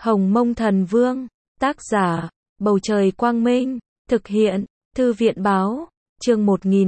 Hồng Mông Thần Vương, tác giả, Bầu Trời Quang Minh, thực hiện, Thư viện Báo, chương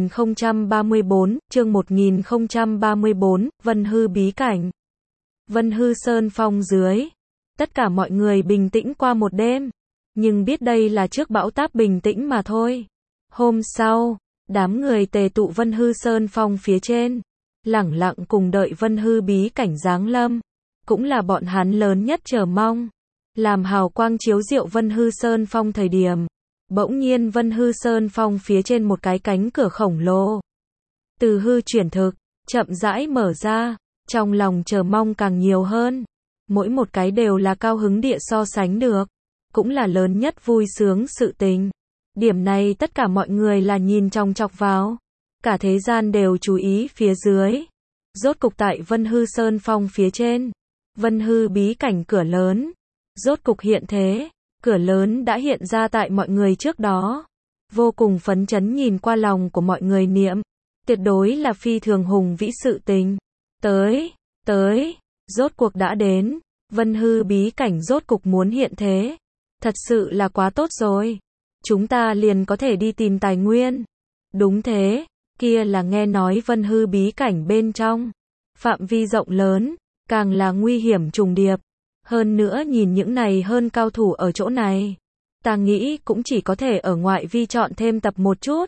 1034, Vân Hư Bí Cảnh. Vân Hư Sơn Phong dưới. Tất cả mọi người bình tĩnh qua một đêm, nhưng biết đây là trước bão táp bình tĩnh mà thôi. Hôm sau, đám người tề tụ Vân Hư Sơn Phong phía trên, lẳng lặng cùng đợi Vân Hư Bí Cảnh giáng lâm, cũng là bọn hắn lớn nhất chờ mong. Làm hào quang chiếu rọi Vân Hư Sơn Phong thời điểm, bỗng nhiên Vân Hư Sơn Phong phía trên một cái cánh cửa khổng lồ, từ hư chuyển thực, chậm rãi mở ra, trong lòng chờ mong càng nhiều hơn. Mỗi một cái đều là cao hứng địa so sánh được, cũng là lớn nhất vui sướng sự tình. Điểm này tất cả mọi người là nhìn chòng chọc vào, cả thế gian đều chú ý phía dưới. Rốt cục tại Vân Hư Sơn Phong phía trên, Vân Hư Bí Cảnh cửa lớn rốt cục hiện thế, cửa lớn đã hiện ra tại mọi người trước đó. Vô cùng phấn chấn nhìn qua lòng của mọi người niệm, tuyệt đối là phi thường hùng vĩ sự tình. Tới, rốt cuộc đã đến, Vân Hư Bí Cảnh rốt cục muốn hiện thế. Thật sự là quá tốt rồi, chúng ta liền có thể đi tìm tài nguyên. Đúng thế, kia là nghe nói Vân Hư Bí Cảnh bên trong, phạm vi rộng lớn, càng là nguy hiểm trùng điệp. Hơn nữa nhìn những này hơn cao thủ ở chỗ này, ta nghĩ cũng chỉ có thể ở ngoại vi chọn thêm tập một chút.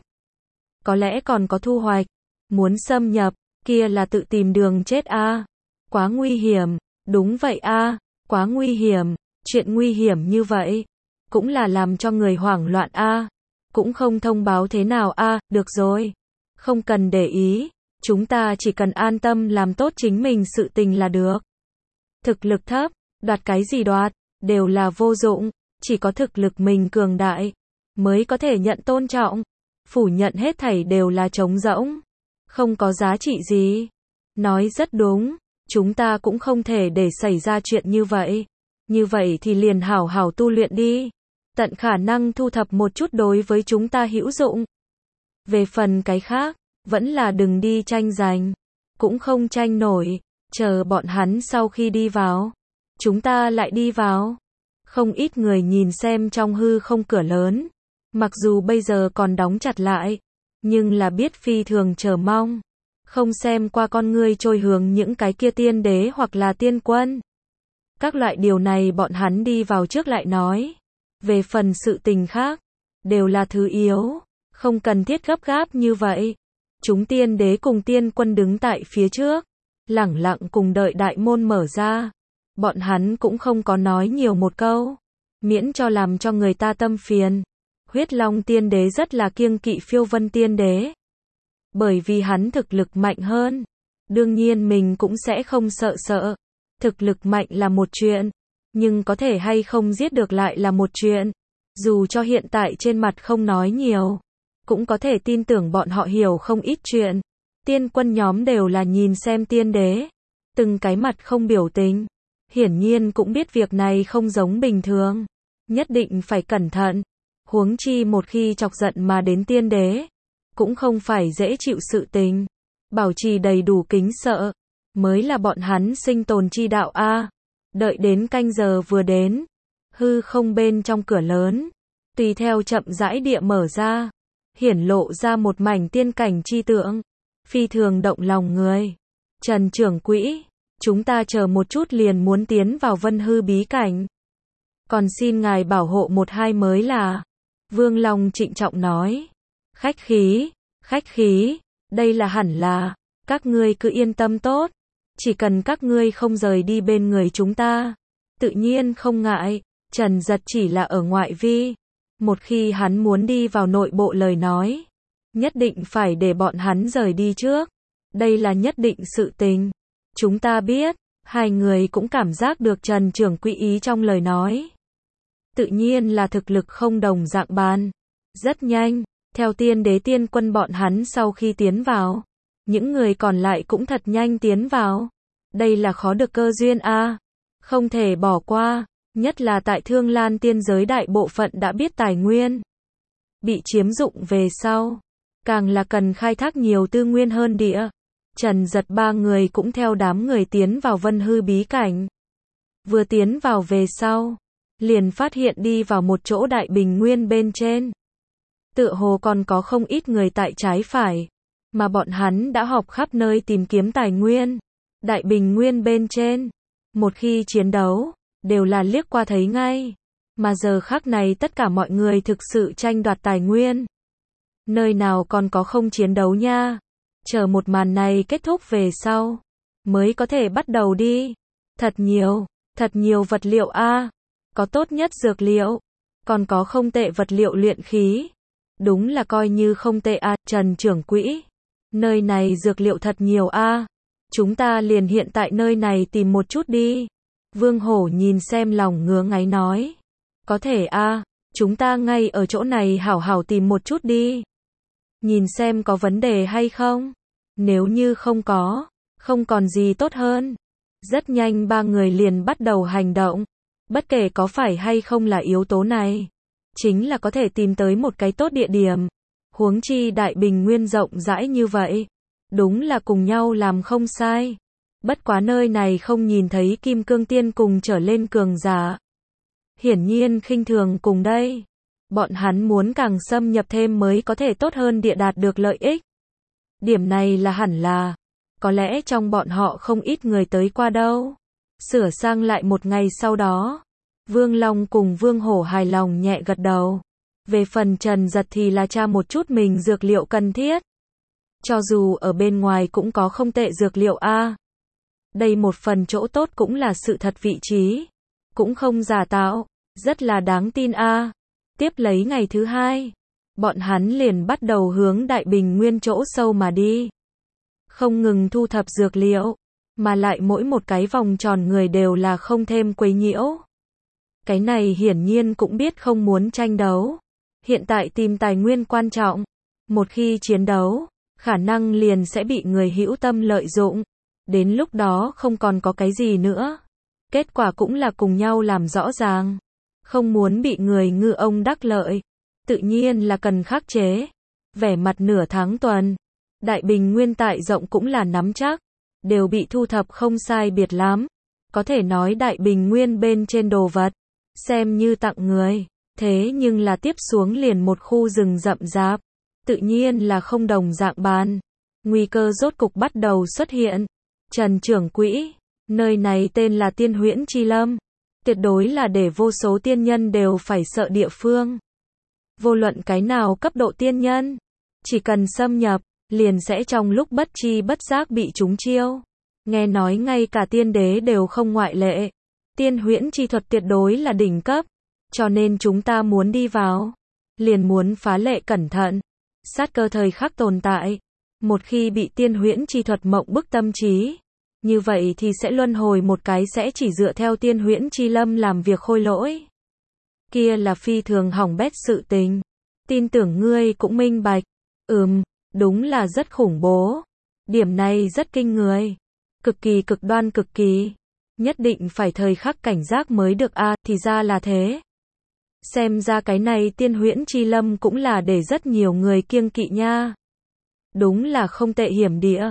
Có lẽ còn có thu hoạch, muốn xâm nhập, kia là tự tìm đường chết a. Quá nguy hiểm, đúng vậy a, quá nguy hiểm, chuyện nguy hiểm như vậy, cũng là làm cho người hoảng loạn a, cũng không thông báo thế nào a, được rồi, không cần để ý, chúng ta chỉ cần an tâm làm tốt chính mình sự tình là được. Thực lực thấp, đoạt cái gì đoạt, đều là vô dụng, chỉ có thực lực mình cường đại, mới có thể nhận tôn trọng, phủ nhận hết thảy đều là trống rỗng, không có giá trị gì. Nói rất đúng, chúng ta cũng không thể để xảy ra chuyện như vậy thì liền hảo hảo tu luyện đi, tận khả năng thu thập một chút đối với chúng ta hữu dụng. Về phần cái khác, vẫn là đừng đi tranh giành, cũng không tranh nổi, chờ bọn hắn sau khi đi vào, chúng ta lại đi vào. Không ít người nhìn xem trong hư không cửa lớn, mặc dù bây giờ còn đóng chặt lại, nhưng là biết phi thường chờ mong, không xem qua con ngươi trôi hướng những cái kia tiên đế hoặc là tiên quân. Các loại điều này bọn hắn đi vào trước lại nói, về phần sự tình khác, đều là thứ yếu, không cần thiết gấp gáp như vậy. Chúng tiên đế cùng tiên quân đứng tại phía trước, lẳng lặng cùng đợi đại môn mở ra. Bọn hắn cũng không có nói nhiều một câu, miễn cho làm cho người ta tâm phiền. Huyết Long tiên đế rất là kiêng kỵ Phiêu Vân tiên đế, bởi vì hắn thực lực mạnh hơn, đương nhiên mình cũng sẽ không sợ. Thực lực mạnh là một chuyện, nhưng có thể hay không giết được lại là một chuyện. Dù cho hiện tại trên mặt không nói nhiều, cũng có thể tin tưởng bọn họ hiểu không ít chuyện. Tiên quân nhóm đều là nhìn xem tiên đế, từng cái mặt không biểu tình, hiển nhiên cũng biết việc này không giống bình thường, nhất định phải cẩn thận. Huống chi một khi chọc giận mà đến tiên đế, cũng không phải dễ chịu sự tình. Bảo trì đầy đủ kính sợ, mới là bọn hắn sinh tồn chi đạo a. Đợi đến canh giờ vừa đến, hư không bên trong cửa lớn, tùy theo chậm rãi địa mở ra, hiển lộ ra một mảnh tiên cảnh chi tượng, phi thường động lòng người. Trần trưởng quỹ, chúng ta chờ một chút liền muốn tiến vào Vân Hư Bí Cảnh, còn xin ngài bảo hộ một hai mới là. Vương Long trịnh trọng nói, khách khí, đây là hẳn là, các ngươi cứ yên tâm tốt, chỉ cần các ngươi không rời đi bên người chúng ta, tự nhiên không ngại. Trần Giật chỉ là ở ngoại vi, một khi hắn muốn đi vào nội bộ lời nói, nhất định phải để bọn hắn rời đi trước, đây là nhất định sự tình. Chúng ta biết, hai người cũng cảm giác được Trần trưởng quỹ ý trong lời nói. Tự nhiên là thực lực không đồng dạng bàn. Rất nhanh, theo tiên đế tiên quân bọn hắn sau khi tiến vào, những người còn lại cũng thật nhanh tiến vào. Đây là khó được cơ duyên a, không thể bỏ qua, nhất là tại Thương Lan tiên giới đại bộ phận đã biết tài nguyên bị chiếm dụng về sau, càng là cần khai thác nhiều tư nguyên hơn địa. Trần Giật ba người cũng theo đám người tiến vào Vân Hư Bí Cảnh. Vừa tiến vào về sau, liền phát hiện đi vào một chỗ đại bình nguyên bên trên. Tựa hồ còn có không ít người tại trái phải, mà bọn hắn đã họp khắp nơi tìm kiếm tài nguyên. Đại bình nguyên bên trên, một khi chiến đấu, đều là liếc qua thấy ngay. Mà giờ khắc này tất cả mọi người thực sự tranh đoạt tài nguyên. Nơi nào còn có không chiến đấu nha. Chờ một màn này kết thúc về sau, mới có thể bắt đầu đi. Thật nhiều vật liệu a, có tốt nhất dược liệu, còn có không tệ vật liệu luyện khí. Đúng là coi như không tệ a, Trần trưởng quỹ. Nơi này dược liệu thật nhiều a. Chúng ta liền hiện tại nơi này tìm một chút đi. Vương Hổ nhìn xem lòng ngứa ngáy nói. Có thể a, chúng ta ngay ở chỗ này hảo hảo tìm một chút đi. Nhìn xem có vấn đề hay không. Nếu như không có, không còn gì tốt hơn. Rất nhanh ba người liền bắt đầu hành động. Bất kể có phải hay không là yếu tố này, chính là có thể tìm tới một cái tốt địa điểm. Huống chi đại bình nguyên rộng rãi như vậy. Đúng là cùng nhau làm không sai. Bất quá nơi này không nhìn thấy kim cương tiên cùng trở lên cường giả. Hiển nhiên khinh thường cùng đây. Bọn hắn muốn càng xâm nhập thêm mới có thể tốt hơn địa đạt được lợi ích. Điểm này là hẳn là. Có lẽ trong bọn họ không ít người tới qua đâu. Sửa sang lại một ngày sau đó. Vương Long cùng Vương Hổ hài lòng nhẹ gật đầu. Về phần Trần Giật thì là tra một chút mình dược liệu cần thiết. Cho dù ở bên ngoài cũng có không tệ dược liệu a. Đây một phần chỗ tốt cũng là sự thật vị trí. Cũng không giả tạo. Rất là đáng tin a. Tiếp lấy ngày thứ hai. Bọn hắn liền bắt đầu hướng đại bình nguyên chỗ sâu mà đi. Không ngừng thu thập dược liệu. Mà lại mỗi một cái vòng tròn người đều là không thêm quấy nhiễu. Cái này hiển nhiên cũng biết không muốn tranh đấu. Hiện tại tìm tài nguyên quan trọng. Một khi chiến đấu, khả năng liền sẽ bị người hữu tâm lợi dụng. Đến lúc đó không còn có cái gì nữa. Kết quả cũng là cùng nhau làm rõ ràng. Không muốn bị người ngư ông đắc lợi. Tự nhiên là cần khắc chế. Vẻ mặt nửa tháng tuần. Đại bình nguyên tại rộng cũng là nắm chắc. Đều bị thu thập không sai biệt lắm. Có thể nói đại bình nguyên bên trên đồ vật. Xem như tặng người. Thế nhưng là tiếp xuống liền một khu rừng rậm rạp. Tự nhiên là không đồng dạng bàn. Nguy cơ rốt cục bắt đầu xuất hiện. Trần trưởng quỹ. Nơi này tên là Tiên Huyễn Chi Lâm. Tuyệt đối là để vô số tiên nhân đều phải sợ địa phương. Vô luận cái nào cấp độ tiên nhân. Chỉ cần xâm nhập, liền sẽ trong lúc bất chi bất giác bị trúng chiêu. Nghe nói ngay cả tiên đế đều không ngoại lệ. Tiên huyễn chi thuật tuyệt đối là đỉnh cấp. Cho nên chúng ta muốn đi vào. Liền muốn phá lệ cẩn thận. Sát cơ thời khắc tồn tại. Một khi bị tiên huyễn chi thuật mộng bức tâm trí. Như vậy thì sẽ luân hồi một cái sẽ chỉ dựa theo tiên huyễn chi lâm làm việc khôi lỗi. Kia là phi thường hỏng bét sự tình. Tin tưởng ngươi cũng minh bạch. Đúng là rất khủng bố. Điểm này rất kinh người. Cực kỳ cực đoan cực kỳ. Nhất định phải thời khắc cảnh giác mới được a, thì ra là thế. Xem ra cái này tiên huyễn chi lâm cũng là để rất nhiều người kiêng kỵ nha. Đúng là không tệ hiểm địa.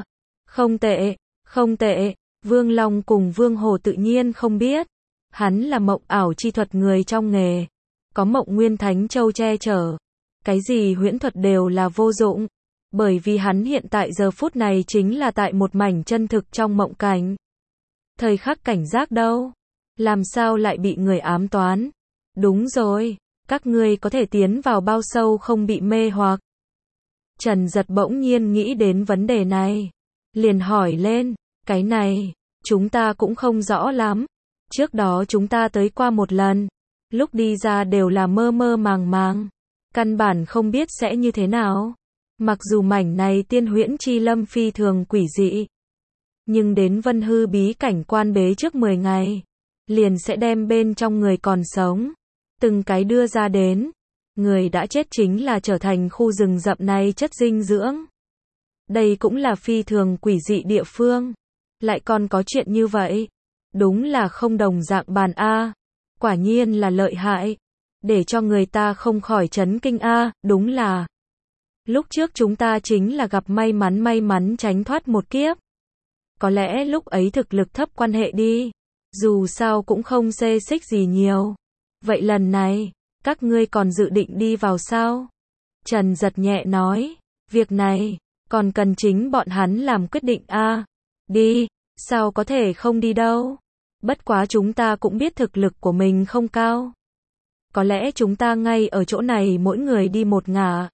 Không tệ. Vương Long cùng Vương Hồ tự nhiên không biết. Hắn là mộng ảo chi thuật người trong nghề. Có mộng nguyên thánh châu che chở. Cái gì huyễn thuật đều là vô dụng. Bởi vì hắn hiện tại giờ phút này chính là tại một mảnh chân thực trong mộng cảnh. Thời khắc cảnh giác đâu? Làm sao lại bị người ám toán? Đúng rồi, các ngươi có thể tiến vào bao sâu không bị mê hoặc? Trần Giật bỗng nhiên nghĩ đến vấn đề này. Liền hỏi lên, cái này, chúng ta cũng không rõ lắm. Trước đó chúng ta tới qua một lần. Lúc đi ra đều là mơ mơ màng màng. Căn bản không biết sẽ như thế nào. Mặc dù mảnh này tiên huyễn chi lâm phi thường quỷ dị. Nhưng đến Vân Hư bí cảnh quan bế trước 10 ngày. Liền sẽ đem bên trong người còn sống. Từng cái đưa ra đến. Người đã chết chính là trở thành khu rừng rậm này chất dinh dưỡng. Đây cũng là phi thường quỷ dị địa phương. Lại còn có chuyện như vậy. Đúng là không đồng dạng bàn A. Quả nhiên là lợi hại. Để cho người ta không khỏi chấn kinh A. Đúng là. Lúc trước chúng ta chính là gặp may mắn tránh thoát một kiếp. Có lẽ lúc ấy thực lực thấp quan hệ đi. Dù sao cũng không xê xích gì nhiều. Vậy lần này, các ngươi còn dự định đi vào sao? Trần Giật nhẹ nói, việc này, còn cần chính bọn hắn làm quyết định a. Đi, sao có thể không đi đâu. Bất quá chúng ta cũng biết thực lực của mình không cao. Có lẽ chúng ta ngay ở chỗ này mỗi người đi một ngả.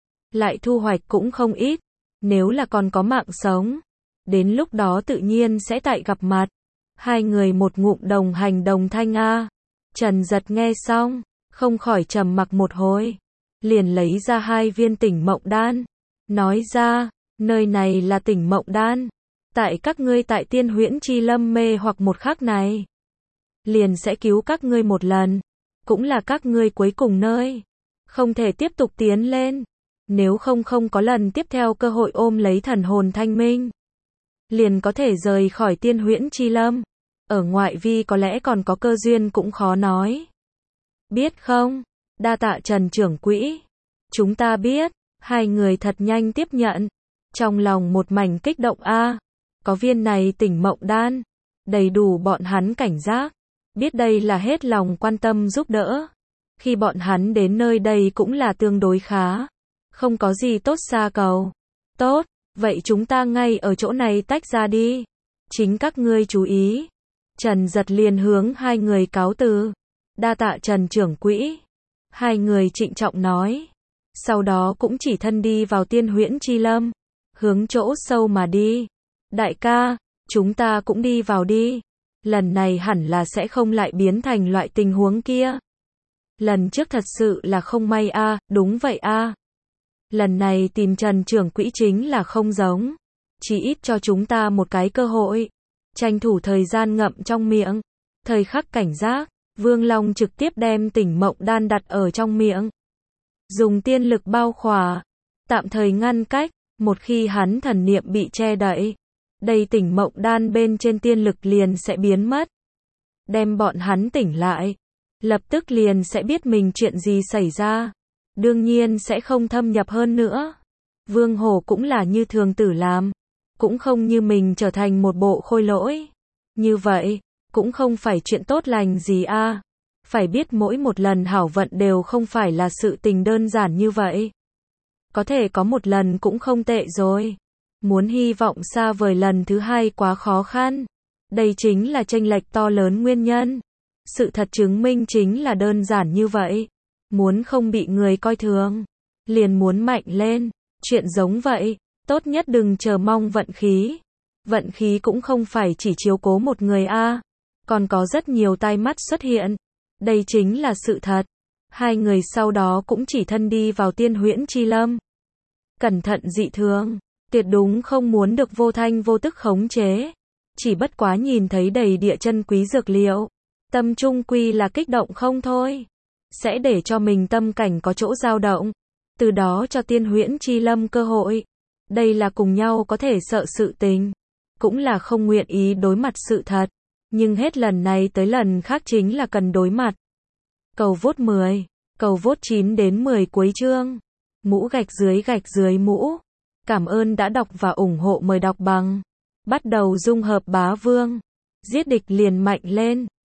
Lại thu hoạch cũng không ít. Nếu là còn có mạng sống. Đến lúc đó tự nhiên sẽ tại gặp mặt. Hai người một ngụm đồng hành đồng thanh a. Trần Giật nghe xong, không khỏi trầm mặc một hồi. Liền lấy ra 2 viên tỉnh mộng đan. Nói ra, nơi này là tỉnh mộng đan. Tại các ngươi tại Tiên Huyễn Chi Lâm mê hoặc một khắc này. Liền sẽ cứu các ngươi một lần. Cũng là các ngươi cuối cùng nơi. Không thể tiếp tục tiến lên. Nếu không có lần tiếp theo cơ hội ôm lấy thần hồn thanh minh. Liền có thể rời khỏi Tiên Huyễn Chi Lâm. Ở ngoại vi có lẽ còn có cơ duyên cũng khó nói. Biết không? Đa tạ Trần trưởng quỹ. Chúng ta biết. Hai người thật nhanh tiếp nhận. Trong lòng một mảnh kích động a. Có viên này tỉnh mộng đan. Đầy đủ bọn hắn cảnh giác. Biết đây là hết lòng quan tâm giúp đỡ. Khi bọn hắn đến nơi đây cũng là tương đối khá. Không có gì tốt xa cầu. Tốt, vậy chúng ta ngay ở chỗ này tách ra đi. Chính các ngươi chú ý. Trần Giật liền hướng hai người cáo từ. Đa tạ Trần trưởng quỹ. Hai người trịnh trọng nói. Sau đó cũng chỉ thân đi vào Tiên Huyễn Chi Lâm. Hướng chỗ sâu mà đi. Đại ca, chúng ta cũng đi vào đi. Lần này hẳn là sẽ không lại biến thành loại tình huống kia. Lần trước thật sự là không may a. Đúng vậy a. Lần này tìm Trần trưởng quỹ chính là không giống. Chỉ ít cho chúng ta một cái cơ hội. Tranh thủ thời gian ngậm trong miệng. Thời khắc cảnh giác, Vương Long trực tiếp đem tỉnh mộng đan đặt ở trong miệng. Dùng tiên lực bao khỏa. Tạm thời ngăn cách. Một khi hắn thần niệm bị che đậy. Đây tỉnh mộng đan bên trên tiên lực liền sẽ biến mất. Đem bọn hắn tỉnh lại. Lập tức liền sẽ biết mình chuyện gì xảy ra. Đương nhiên sẽ không thâm nhập hơn nữa. Vương Hổ cũng là như thường tử làm. Cũng không như mình trở thành một bộ khôi lỗi. Như vậy, cũng không phải chuyện tốt lành gì a. Phải biết mỗi một lần hảo vận đều không phải là sự tình đơn giản như vậy. Có thể có một lần cũng không tệ rồi. Muốn hy vọng xa vời lần thứ hai quá khó khăn. Đây chính là chênh lệch to lớn nguyên nhân. Sự thật chứng minh chính là đơn giản như vậy. Muốn không bị người coi thường, liền muốn mạnh lên. Chuyện giống vậy, tốt nhất đừng chờ mong vận khí. Vận khí cũng không phải chỉ chiếu cố một người a, còn có rất nhiều tai mắt xuất hiện. Đây chính là sự thật. Hai người sau đó cũng chỉ thân đi vào Tiên Huyễn Chi Lâm. Cẩn thận dị thường, tuyệt đúng không muốn được vô thanh vô tức khống chế. Chỉ bất quá nhìn thấy đầy địa chân quý dược liệu, tâm trung quy là kích động không thôi. Sẽ để cho mình tâm cảnh có chỗ dao động. Từ đó cho Tiên Huyễn Chi Lâm cơ hội. Đây là cùng nhau có thể sợ sự tình. Cũng là không nguyện ý đối mặt sự thật. Nhưng hết lần này tới lần khác chính là cần đối mặt. Cầu vote 10. Cầu vote 9 đến 10 cuối chương. Mũ gạch dưới mũ. Cảm ơn đã đọc và ủng hộ, mời đọc bằng. Bắt đầu dung hợp bá vương. Giết địch liền mạnh lên.